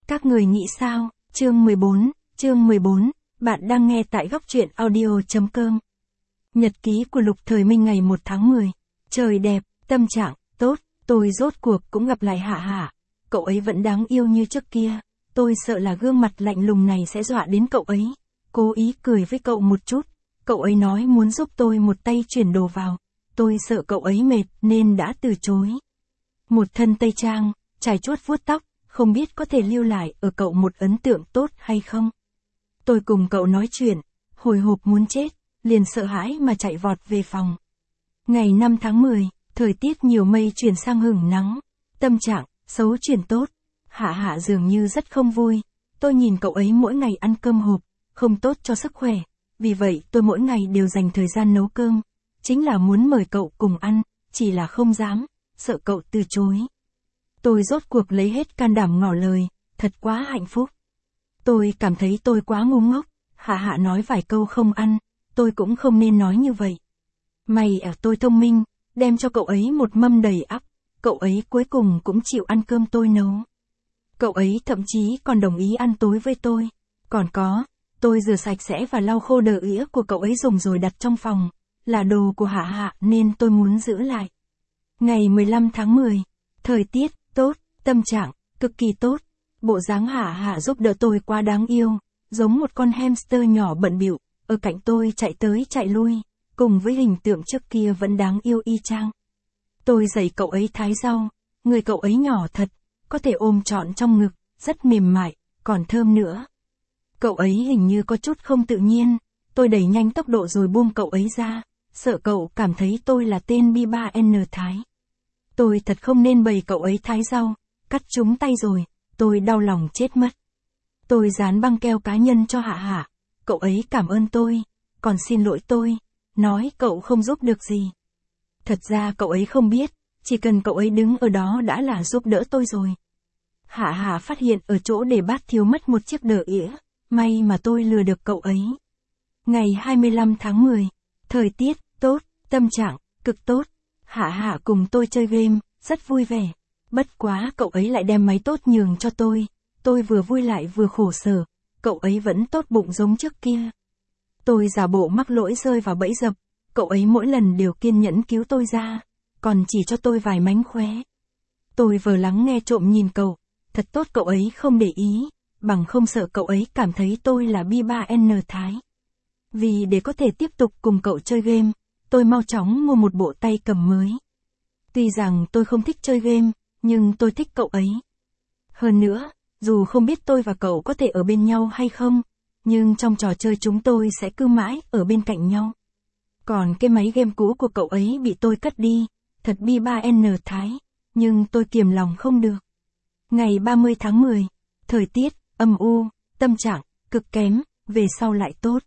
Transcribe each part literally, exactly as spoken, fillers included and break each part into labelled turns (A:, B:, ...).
A: Các người nghĩ sao? Chương mười bốn, chương mười bốn, bạn đang nghe tại góc truyện audio.com. Nhật ký của Lục Thời Minh ngày một tháng mười. Trời đẹp, tâm trạng tốt, tôi rốt cuộc cũng gặp lại Hạ Hạ. Cậu ấy vẫn đáng yêu như trước kia. Tôi sợ là gương mặt lạnh lùng này sẽ dọa đến cậu ấy. Cố ý cười với cậu một chút. Cậu ấy nói muốn giúp tôi một tay chuyển đồ vào. Tôi sợ cậu ấy mệt nên đã từ chối. Một thân tây trang, trải chuốt vuốt tóc, không biết có thể lưu lại ở cậu một ấn tượng tốt hay không. Tôi cùng cậu nói chuyện, hồi hộp muốn chết, liền sợ hãi mà chạy vọt về phòng. Ngày năm tháng mười, thời tiết nhiều mây chuyển sang hửng nắng, tâm trạng xấu chuyển tốt. Hạ Hạ dường như rất không vui. Tôi nhìn cậu ấy mỗi ngày ăn cơm hộp, không tốt cho sức khỏe. Vì vậy tôi mỗi ngày đều dành thời gian nấu cơm. Chính là muốn mời cậu cùng ăn, chỉ là không dám, sợ cậu từ chối. Tôi rốt cuộc lấy hết can đảm ngỏ lời, thật quá hạnh phúc. Tôi cảm thấy tôi quá ngu ngốc. Hạ Hạ nói vài câu không ăn, tôi cũng không nên nói như vậy. May ở tôi thông minh, đem cho cậu ấy một mâm đầy ắp. Cậu ấy cuối cùng cũng chịu ăn cơm tôi nấu. Cậu ấy thậm chí còn đồng ý ăn tối với tôi. Còn có, tôi rửa sạch sẽ và lau khô đờ ỉa của cậu ấy dùng rồi đặt trong phòng. Là đồ của Hạ Hạ nên tôi muốn giữ lại. Ngày mười lăm tháng mười, thời tiết tốt, tâm trạng cực kỳ tốt. Bộ dáng Hạ Hạ giúp đỡ tôi quá đáng yêu, giống một con hamster nhỏ bận bịu, ở cạnh tôi chạy tới chạy lui, cùng với hình tượng trước kia vẫn đáng yêu y chang. Tôi dạy cậu ấy thái rau, người cậu ấy nhỏ thật, có thể ôm trọn trong ngực, rất mềm mại, còn thơm nữa. Cậu ấy hình như có chút không tự nhiên, tôi đẩy nhanh tốc độ rồi buông cậu ấy ra, sợ cậu cảm thấy tôi là tên bi ba en Thái. Tôi thật không nên bày cậu ấy thái rau, cắt trúng tay rồi, tôi đau lòng chết mất. Tôi dán băng keo cá nhân cho Hạ Hạ, cậu ấy cảm ơn tôi, còn xin lỗi tôi, nói cậu không giúp được gì. Thật ra cậu ấy không biết, chỉ cần cậu ấy đứng ở đó đã là giúp đỡ tôi rồi. Hạ Hạ phát hiện ở chỗ để bát thiếu mất một chiếc đờ ỉa, may mà tôi lừa được cậu ấy. Ngày hai mươi lăm tháng mười, thời tiết tốt, tâm trạng cực tốt. Hạ Hạ cùng tôi chơi game, rất vui vẻ. Bất quá cậu ấy lại đem máy tốt nhường cho tôi. Tôi vừa vui lại vừa khổ sở. Cậu ấy vẫn tốt bụng giống trước kia. Tôi giả bộ mắc lỗi rơi vào bẫy dập. Cậu ấy mỗi lần đều kiên nhẫn cứu tôi ra. Còn chỉ cho tôi vài mánh khóe. Tôi vừa lắng nghe trộm nhìn cậu. Thật tốt cậu ấy không để ý. Bằng không sợ cậu ấy cảm thấy tôi là bi ba en Thái. Vì để có thể tiếp tục cùng cậu chơi game, tôi mau chóng mua một bộ tay cầm mới. Tuy rằng tôi không thích chơi game, nhưng tôi thích cậu ấy. Hơn nữa, dù không biết tôi và cậu có thể ở bên nhau hay không, nhưng trong trò chơi chúng tôi sẽ cứ mãi ở bên cạnh nhau. Còn cái máy game cũ của cậu ấy bị tôi cất đi, thật bi ba en Thái, nhưng tôi kiềm lòng không được. Ngày ba mươi tháng mười, thời tiết âm u, tâm trạng cực kém, về sau lại tốt.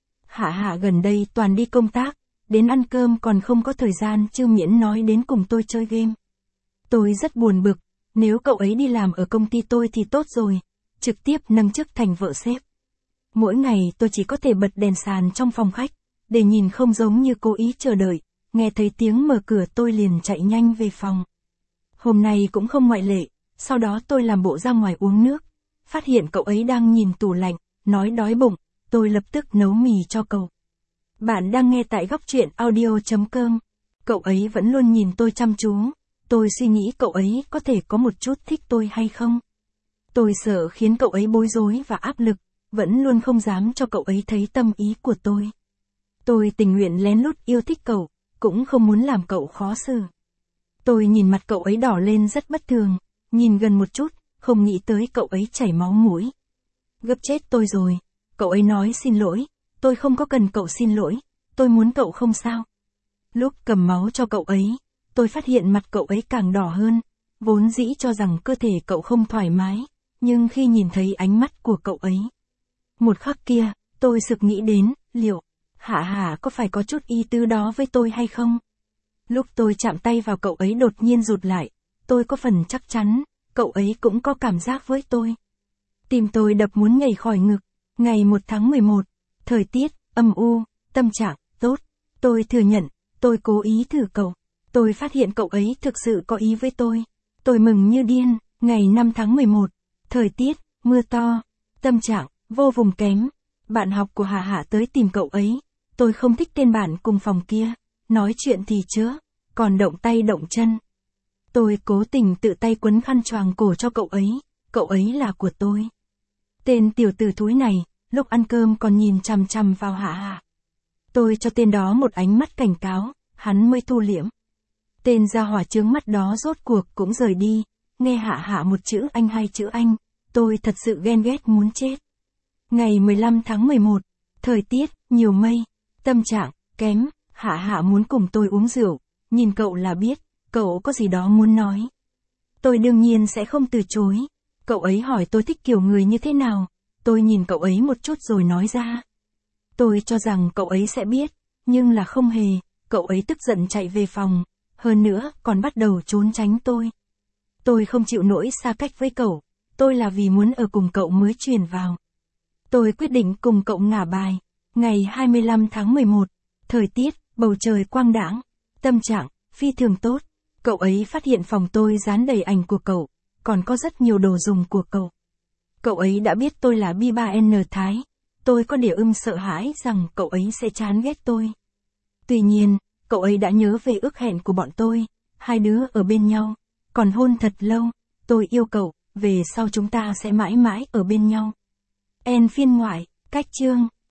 A: Hạ Hạ gần đây toàn đi công tác, đến ăn cơm còn không có thời gian chứ miễn nói đến cùng tôi chơi game. Tôi rất buồn bực, nếu cậu ấy đi làm ở công ty tôi thì tốt rồi, trực tiếp nâng chức thành vợ sếp. Mỗi ngày tôi chỉ có thể bật đèn sàn trong phòng khách, để nhìn không giống như cố ý chờ đợi, nghe thấy tiếng mở cửa tôi liền chạy nhanh về phòng. Hôm nay cũng không ngoại lệ, sau đó tôi làm bộ ra ngoài uống nước, phát hiện cậu ấy đang nhìn tủ lạnh, nói đói bụng, tôi lập tức nấu mì cho cậu. Bạn đang nghe tại góc truyện audio.com. Cậu ấy vẫn luôn nhìn tôi chăm chú. Tôi suy nghĩ cậu ấy có thể có một chút thích tôi hay không. Tôi sợ khiến cậu ấy bối rối và áp lực, vẫn luôn không dám cho cậu ấy thấy tâm ý của tôi. Tôi tình nguyện lén lút yêu thích cậu, cũng không muốn làm cậu khó xử. Tôi nhìn mặt cậu ấy đỏ lên rất bất thường, nhìn gần một chút, không nghĩ tới cậu ấy chảy máu mũi. Gấp chết tôi rồi, cậu ấy nói xin lỗi. Tôi không có cần cậu xin lỗi, tôi muốn cậu không sao. Lúc cầm máu cho cậu ấy, tôi phát hiện mặt cậu ấy càng đỏ hơn, vốn dĩ cho rằng cơ thể cậu không thoải mái, nhưng khi nhìn thấy ánh mắt của cậu ấy. Một khắc kia, tôi sực nghĩ đến, liệu, Hạ Hạ có phải có chút ý tứ đó với tôi hay không? Lúc tôi chạm tay vào cậu ấy đột nhiên rụt lại, tôi có phần chắc chắn, cậu ấy cũng có cảm giác với tôi. Tim tôi đập muốn nhảy khỏi ngực, ngày một tháng mười một. Thời tiết, âm u, tâm trạng, tốt. Tôi thừa nhận, tôi cố ý thử cậu. Tôi phát hiện cậu ấy thực sự có ý với tôi. Tôi mừng như điên, ngày năm tháng mười một. Thời tiết, mưa to, tâm trạng, vô vùng kém. Bạn học của Hạ Hạ tới tìm cậu ấy. Tôi không thích tên bạn cùng phòng kia. Nói chuyện thì chớ, còn động tay động chân. Tôi cố tình tự tay quấn khăn choàng cổ cho cậu ấy. Cậu ấy là của tôi. Tên tiểu tử thúi này, lúc ăn cơm còn nhìn chằm chằm vào Hạ Hạ. Tôi cho tên đó một ánh mắt cảnh cáo, hắn mới thu liễm. Tên gia hỏa chướng mắt đó rốt cuộc cũng rời đi. Nghe Hạ Hạ một chữ anh hay chữ anh, tôi thật sự ghen ghét muốn chết. Ngày mười lăm tháng mười một, thời tiết, nhiều mây, tâm trạng, kém, Hạ Hạ muốn cùng tôi uống rượu, nhìn cậu là biết, cậu có gì đó muốn nói. Tôi đương nhiên sẽ không từ chối. Cậu ấy hỏi tôi thích kiểu người như thế nào, tôi nhìn cậu ấy một chút rồi nói ra. Tôi cho rằng cậu ấy sẽ biết, nhưng là không hề, cậu ấy tức giận chạy về phòng, hơn nữa còn bắt đầu trốn tránh tôi. Tôi không chịu nổi xa cách với cậu, tôi là vì muốn ở cùng cậu mới truyền vào. Tôi quyết định cùng cậu ngả bài. Ngày hai mươi lăm tháng mười một, thời tiết, bầu trời quang đãng, tâm trạng, phi thường tốt. Cậu ấy phát hiện phòng tôi dán đầy ảnh của cậu, còn có rất nhiều đồ dùng của cậu. Cậu ấy đã biết tôi là bi ba N Thái. Tôi có địa ưng sợ hãi rằng cậu ấy sẽ chán ghét tôi. Tuy nhiên, cậu ấy đã nhớ về ước hẹn của bọn tôi, hai đứa ở bên nhau, còn hôn thật lâu. Tôi yêu cậu, về sau chúng ta sẽ mãi mãi ở bên nhau. En phiên ngoại, cách chương.